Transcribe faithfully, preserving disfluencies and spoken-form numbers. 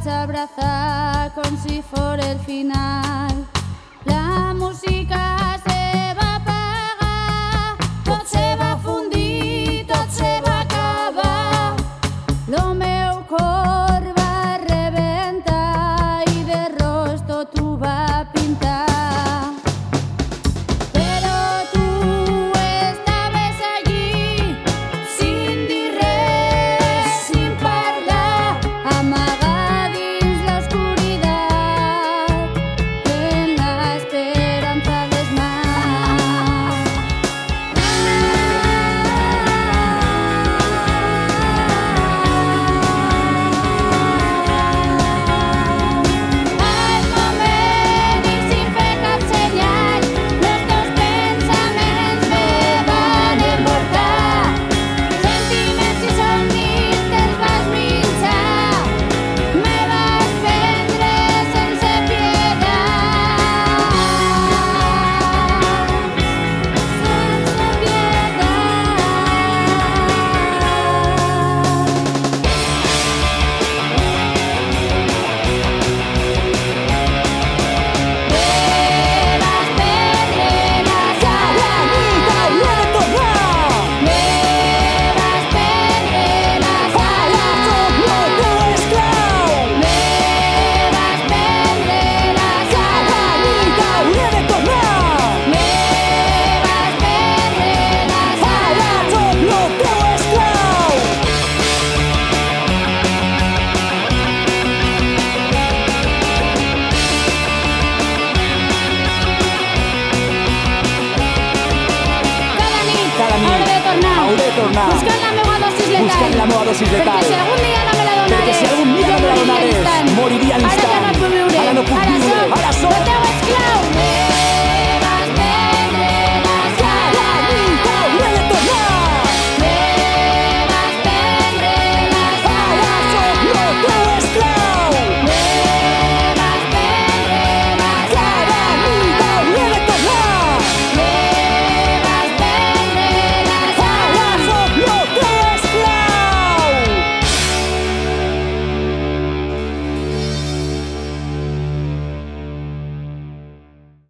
vaig abrazar com si fos el final. La música se va apagar, tot se va fundir, tot se va acabar. Lo meu cor va rebentar i de ros tot ho va pintar. Però tu estaves allí, sin dir res, sin parlar, amagat dins l'oscuritat, en l'esperança dels mars. Al moment i sin fer cap senyal, els teus pensaments me van envoltar. Sentiments i somnis te'ls vas minxar, me vas prendre sense pietat. Sense Cada nit hauré de tornar, hauré de tornar, buscant la meva dosis letal, buscant la meva dosis letal. perquè si algun dia no me la donares, Perquè si algun dia jo no me la moriria donares, instant. moriria a Ara ja l'instant. no puc viure, Ara no puc viure. soc Ara soc el teu esclau.